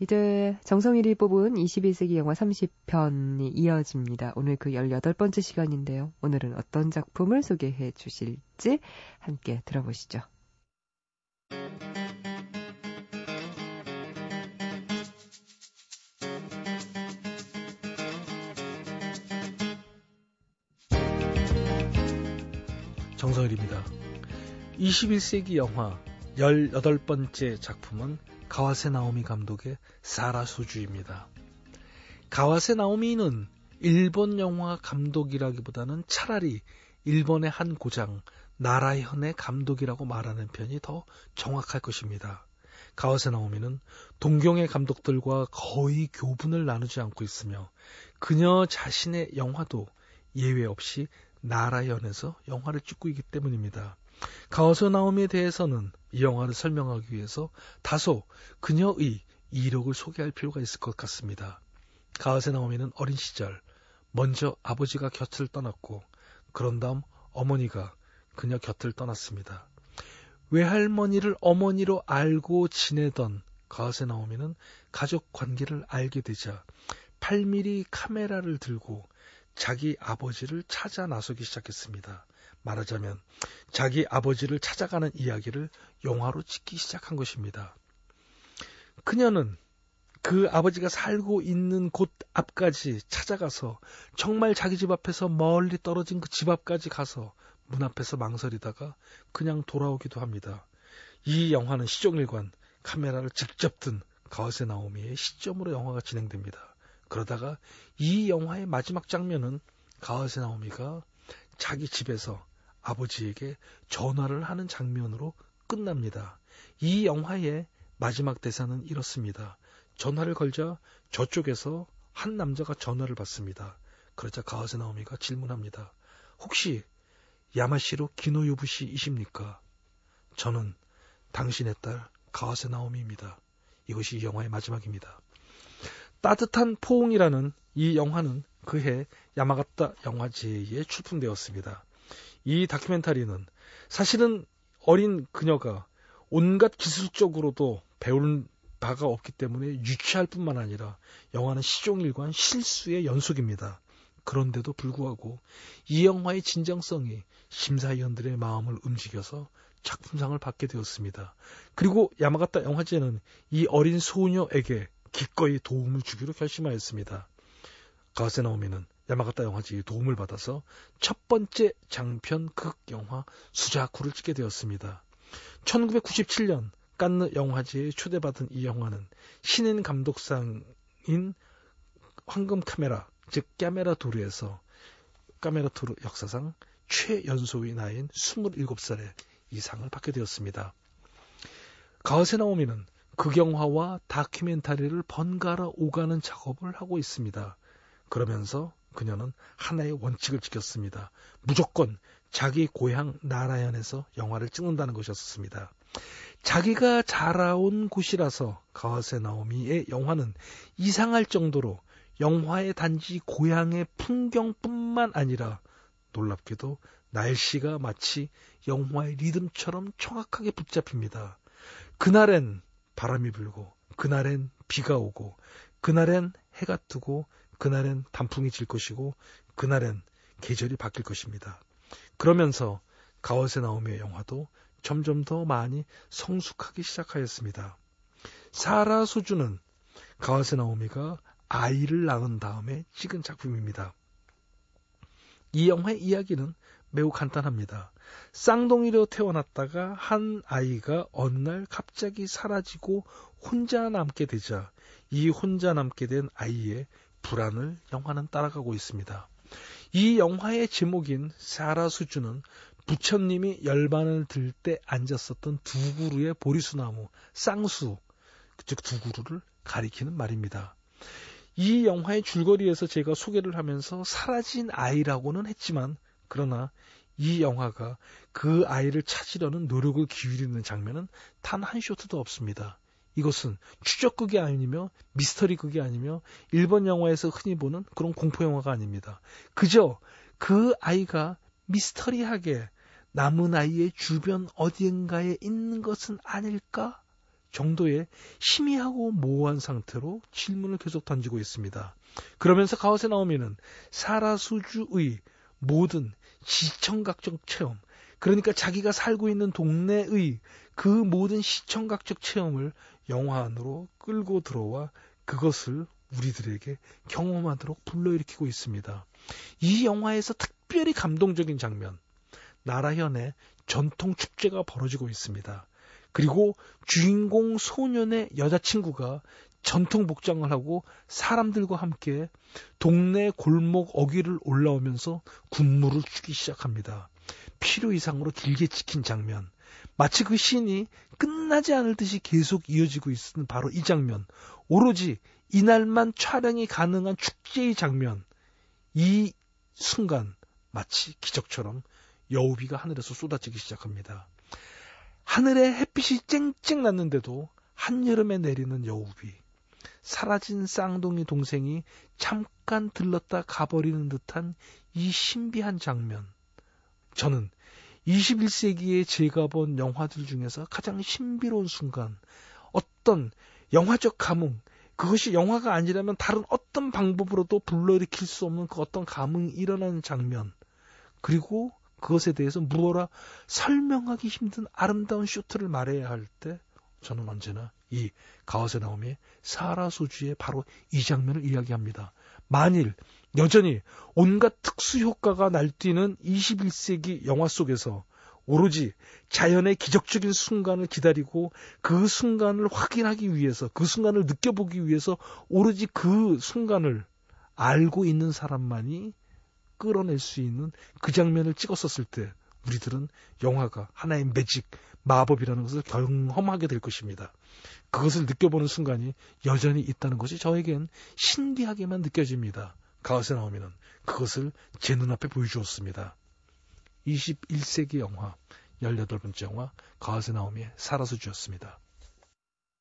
이제 정성일이 뽑은 21세기 영화 30편이 이어집니다. 오늘 그 18번째 시간인데요. 오늘은 어떤 작품을 소개해 주실지 함께 들어보시죠. 정성일입니다. 21세기 영화 18번째 작품은 가와세 나오미 감독의 사라소주입니다. 가와세 나오미는 일본 영화 감독이라기보다는 차라리 일본의 한 고장 나라현의 감독이라고 말하는 편이 더 정확할 것입니다. 가와세 나오미는 동경의 감독들과 거의 교분을 나누지 않고 있으며 그녀 자신의 영화도 예외 없이 나라현에서 영화를 찍고 있기 때문입니다. 가와세 나오미에 대해서는 이 영화를 설명하기 위해서 다소 그녀의 이력을 소개할 필요가 있을 것 같습니다. 가와세 나오미는 어린 시절 먼저 아버지가 곁을 떠났고 그런 다음 어머니가 그녀 곁을 떠났습니다. 외할머니를 어머니로 알고 지내던 가와세 나오미는 가족 관계를 알게 되자 8mm 카메라를 들고 자기 아버지를 찾아 나서기 시작했습니다. 말하자면 자기 아버지를 찾아가는 이야기를 영화로 찍기 시작한 것입니다. 그녀는 그 아버지가 살고 있는 곳 앞까지 찾아가서 정말 자기 집 앞에서 멀리 떨어진 그 집 앞까지 가서 문 앞에서 망설이다가 그냥 돌아오기도 합니다. 이 영화는 시종일관 카메라를 직접 든 가와세 나오미의 시점으로 영화가 진행됩니다. 그러다가 이 영화의 마지막 장면은 가와세 나오미가 자기 집에서 아버지에게 전화를 하는 장면으로 끝납니다. 이 영화의 마지막 대사는 이렇습니다. 전화를 걸자 저쪽에서 한 남자가 전화를 받습니다. 그러자 가와세 나오미가 질문합니다. 혹시 야마시로 기노요부시이십니까? 저는 당신의 딸 가와세 나오미입니다. 이것이 이 영화의 마지막입니다. 따뜻한 포옹이라는 이 영화는 그해 야마가타 영화제에 출품되었습니다. 이 다큐멘터리는 사실은 어린 그녀가 온갖 기술적으로도 배울 바가 없기 때문에 유치할 뿐만 아니라 영화는 시종일관 실수의 연속입니다. 그런데도 불구하고 이 영화의 진정성이 심사위원들의 마음을 움직여서 작품상을 받게 되었습니다. 그리고 야마가타 영화제는 이 어린 소녀에게 기꺼이 도움을 주기로 결심하였습니다. 가와세 나오미는 야마가타 영화제의 도움을 받아서 첫 번째 장편 극영화 수자쿠를 찍게 되었습니다. 1997년 칸느 영화제에 초대받은 이 영화는 신인 감독상인 황금 카메라, 즉 까메라 도르에서 까메라 도르 역사상 최연소의 나이인 27살에 이 상을 받게 되었습니다. 가와세 나오미는 극영화와 다큐멘터리를 번갈아 오가는 작업을 하고 있습니다. 그러면서 그녀는 하나의 원칙을 지켰습니다. 무조건 자기 고향 나라현에서 영화를 찍는다는 것이었습니다. 자기가 자라온 곳이라서 가와세 나오미의 영화는 이상할 정도로 영화의 단지 고향의 풍경뿐만 아니라 놀랍게도 날씨가 마치 영화의 리듬처럼 정확하게 붙잡힙니다. 그날엔 바람이 불고 그날엔 비가 오고 그날엔 해가 뜨고 그날엔 단풍이 질 것이고 그날엔 계절이 바뀔 것입니다. 그러면서 가와세 나오미의 영화도 점점 더 많이 성숙하기 시작하였습니다. 사라소주는 가와세 나오미가 아이를 낳은 다음에 찍은 작품입니다. 이 영화의 이야기는 매우 간단합니다. 쌍둥이로 태어났다가 한 아이가 어느 날 갑자기 사라지고 혼자 남게 되자 이 혼자 남게 된 아이의 불안을 영화는 따라가고 있습니다. 이 영화의 제목인 사라소주는 부처님이 열반을 들 때 앉았었던 두 그루의 보리수나무, 쌍수, 즉 두 그루를 가리키는 말입니다. 이 영화의 줄거리에서 제가 소개를 하면서 사라진 아이라고는 했지만 그러나 이 영화가 그 아이를 찾으려는 노력을 기울이는 장면은 단 한 쇼트도 없습니다. 이것은 추적극이 아니며 미스터리극이 아니며 일본 영화에서 흔히 보는 그런 공포영화가 아닙니다. 그저 그 아이가 미스터리하게 남은 아이의 주변 어디인가에 있는 것은 아닐까 정도의 희미하고 모호한 상태로 질문을 계속 던지고 있습니다. 그러면서 가와세 나오미는 사라수주의 모든 시청각적 체험, 그러니까 자기가 살고 있는 동네의 그 모든 시청각적 체험을 영화 안으로 끌고 들어와 그것을 우리들에게 경험하도록 불러일으키고 있습니다. 이 영화에서 특별히 감동적인 장면, 나라현의 전통 축제가 벌어지고 있습니다. 그리고 주인공 소년의 여자친구가 전통 복장을 하고 사람들과 함께 동네 골목 어귀를 올라오면서 군무를 추기 시작합니다. 필요 이상으로 길게 찍힌 장면, 마치 그 씬이 끝나지 않을 듯이 계속 이어지고 있는 바로 이 장면, 오로지 이날만 촬영이 가능한 축제의 장면, 이 순간 마치 기적처럼 여우비가 하늘에서 쏟아지기 시작합니다. 하늘에 햇빛이 쨍쨍 났는데도 한여름에 내리는 여우비, 사라진 쌍둥이 동생이 잠깐 들렀다 가버리는 듯한 이 신비한 장면, 저는 21세기에 제가 본 영화들 중에서 가장 신비로운 순간, 어떤 영화적 감흥, 그것이 영화가 아니라면 다른 어떤 방법으로도 불러일으킬 수 없는 그 어떤 감흥이 일어나는 장면, 그리고 그것에 대해서 무어라 설명하기 힘든 아름다운 쇼트를 말해야 할 때 저는 언제나 이 가와세 나오미의 사라소주의 바로 이 장면을 이야기합니다. 만일 여전히 온갖 특수효과가 날뛰는 21세기 영화 속에서 오로지 자연의 기적적인 순간을 기다리고 그 순간을 확인하기 위해서, 그 순간을 느껴보기 위해서 오로지 그 순간을 알고 있는 사람만이 끌어낼 수 있는 그 장면을 찍었었을 때 우리들은 영화가 하나의 매직, 마법이라는 것을 경험하게 될 것입니다. 그것을 느껴보는 순간이 여전히 있다는 것이 저에겐 신기하게만 느껴집니다. 가와세 나오미는 그것을 제 눈앞에 보여주었습니다. 21세기 영화, 18번째 영화 가와세 나오미의 사라수주였습니다.